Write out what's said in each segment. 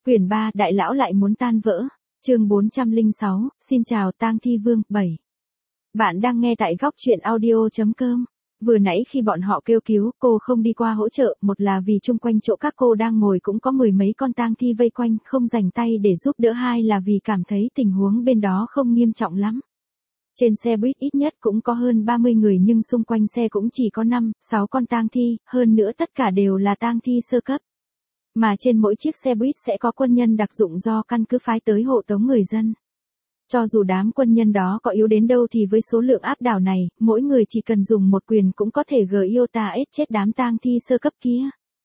Quyển 3, Đại lão lại muốn tan vỡ. Chương 406, xin chào Tang Thi Vương, 7. Bạn đang nghe tại góc truyện audio.com. Vừa nãy khi bọn họ kêu cứu, cô không đi qua hỗ trợ, một là vì chung quanh chỗ các cô đang ngồi cũng có mười mấy con tang thi vây quanh, không rảnh tay để giúp đỡ, hai là vì cảm thấy tình huống bên đó không nghiêm trọng lắm. Trên xe buýt ít nhất cũng có hơn 30 người nhưng xung quanh xe cũng chỉ có 5-6 con tang thi, hơn nữa tất cả đều là tang thi sơ cấp. Mà trên mỗi chiếc xe buýt sẽ có quân nhân đặc dụng do căn cứ phái tới hộ tống người dân. Cho dù đám quân nhân đó có yếu đến đâu thì với số lượng áp đảo này, mỗi người chỉ cần dùng một quyền cũng có thể GIOTA chết đám tang thi sơ cấp kia.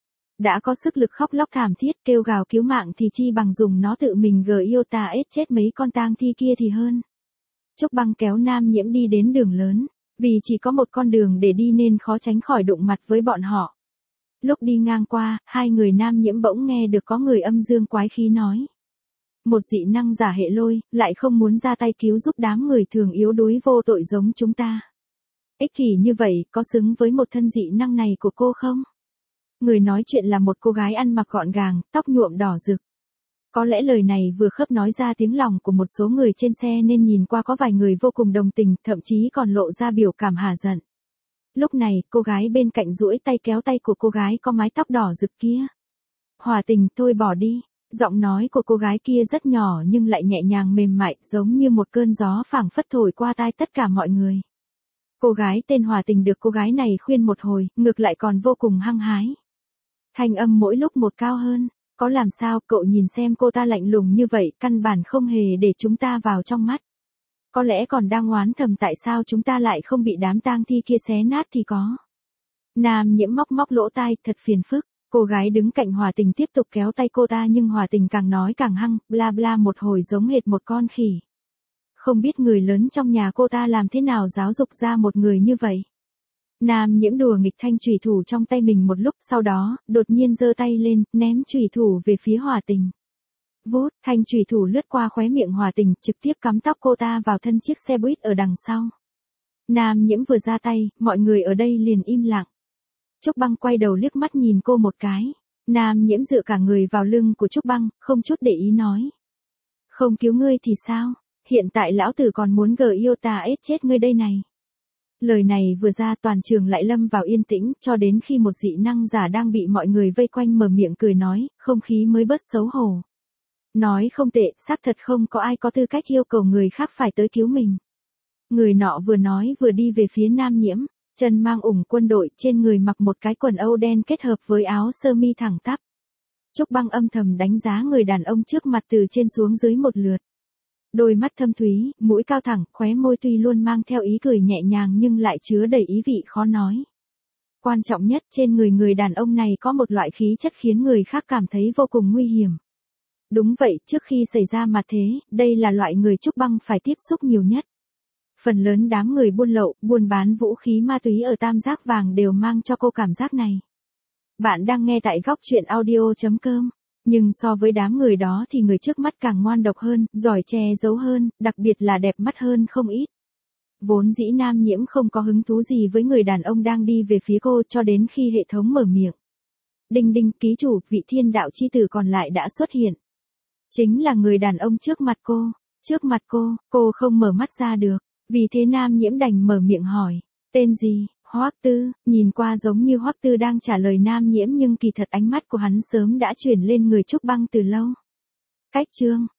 Đã có sức lực khóc lóc thảm thiết kêu gào cứu mạng thì chi bằng dùng nó tự mình GIOTA chết mấy con tang thi kia thì hơn. Trúc Băng kéo Nam Nhiễm đi đến đường lớn, vì chỉ có một con đường để đi nên khó tránh khỏi đụng mặt với bọn họ. Lúc đi ngang qua, hai người Nam Nhiễm bỗng nghe được có người âm dương quái khí nói. Một dị năng giả hệ lôi, lại không muốn ra tay cứu giúp đám người thường yếu đuối vô tội giống chúng ta. Ích kỷ như vậy, có xứng với một thân dị năng này của cô không? Người nói chuyện là một cô gái ăn mặc gọn gàng, tóc nhuộm đỏ rực. Có lẽ lời này vừa khớp nói ra tiếng lòng của một số người trên xe nên nhìn qua có vài người vô cùng đồng tình, thậm chí còn lộ ra biểu cảm hả giận. Lúc này, cô gái bên cạnh duỗi tay kéo tay của cô gái có mái tóc đỏ rực kia. Hòa Tình, thôi bỏ đi. Giọng nói của cô gái kia rất nhỏ nhưng lại nhẹ nhàng mềm mại, giống như một cơn gió phảng phất thổi qua tai tất cả mọi người. Cô gái tên Hòa Tình được cô gái này khuyên một hồi, ngược lại còn vô cùng hăng hái. Thanh âm mỗi lúc một cao hơn. Có làm sao, cậu nhìn xem cô ta lạnh lùng như vậy, căn bản không hề để chúng ta vào trong mắt. Có lẽ còn đang oán thầm tại sao chúng ta lại không bị đám tang thi kia xé nát thì có. Nam Nhiễm móc lỗ tai, thật phiền phức. Cô gái đứng cạnh Hòa Tình tiếp tục kéo tay cô ta nhưng Hòa Tình càng nói càng hăng, bla bla một hồi giống hệt một con khỉ. Không biết người lớn trong nhà cô ta làm thế nào giáo dục ra một người như vậy. Nam Nhiễm đùa nghịch thanh chủy thủ trong tay mình một lúc, sau đó, đột nhiên giơ tay lên, ném chủy thủ về phía Hòa Tình. Vút, thanh chủy thủ lướt qua khóe miệng Hòa Tình, trực tiếp cắm tóc cô ta vào thân chiếc xe buýt ở đằng sau. Nam Nhiễm vừa ra tay, mọi người ở đây liền im lặng. Trúc Băng quay đầu liếc mắt nhìn cô một cái. Nam Nhiễm dựa cả người vào lưng của Trúc Băng, không chút để ý nói. Không cứu ngươi thì sao, hiện tại lão tử còn muốn GIOTA chết ngươi đây này. Lời này vừa ra toàn trường lại lâm vào yên tĩnh, cho đến khi một dị năng giả đang bị mọi người vây quanh mở miệng cười nói, không khí mới bớt xấu hổ. Nói không tệ, xác thật không có ai có tư cách yêu cầu người khác phải tới cứu mình. Người nọ vừa nói vừa đi về phía Nam Nhiễm, chân mang ủng quân đội, trên người mặc một cái quần âu đen kết hợp với áo sơ mi thẳng tắp. Trúc Băng âm thầm đánh giá người đàn ông trước mặt từ trên xuống dưới một lượt. Đôi mắt thâm thúy, mũi cao thẳng, khóe môi tuy luôn mang theo ý cười nhẹ nhàng nhưng lại chứa đầy ý vị khó nói. Quan trọng nhất, trên người đàn ông này có một loại khí chất khiến người khác cảm thấy vô cùng nguy hiểm. Đúng vậy, trước khi xảy ra mà thế, đây là loại người Trúc Băng phải tiếp xúc nhiều nhất. Phần lớn đám người buôn lậu, buôn bán vũ khí ma túy ở Tam Giác Vàng đều mang cho cô cảm giác này. Bạn đang nghe tại góc truyện audio.com. Nhưng so với đám người đó thì người trước mắt càng ngoan độc hơn, giỏi che giấu hơn, đặc biệt là đẹp mắt hơn không ít. Vốn dĩ Nam Nhiễm không có hứng thú gì với người đàn ông đang đi về phía cô cho đến khi hệ thống mở miệng. Đinh đinh, ký chủ, vị thiên đạo chi tử còn lại đã xuất hiện. Chính là người đàn ông trước mặt cô. Trước mặt cô không mở mắt ra được. Vì thế Nam Nhiễm đành mở miệng hỏi. Tên gì? Hoắc Tư, nhìn qua giống như Hoắc Tư đang trả lời Nam Nhiễm nhưng kỳ thật ánh mắt của hắn sớm đã chuyển lên người Trúc Băng từ lâu. Cách chương,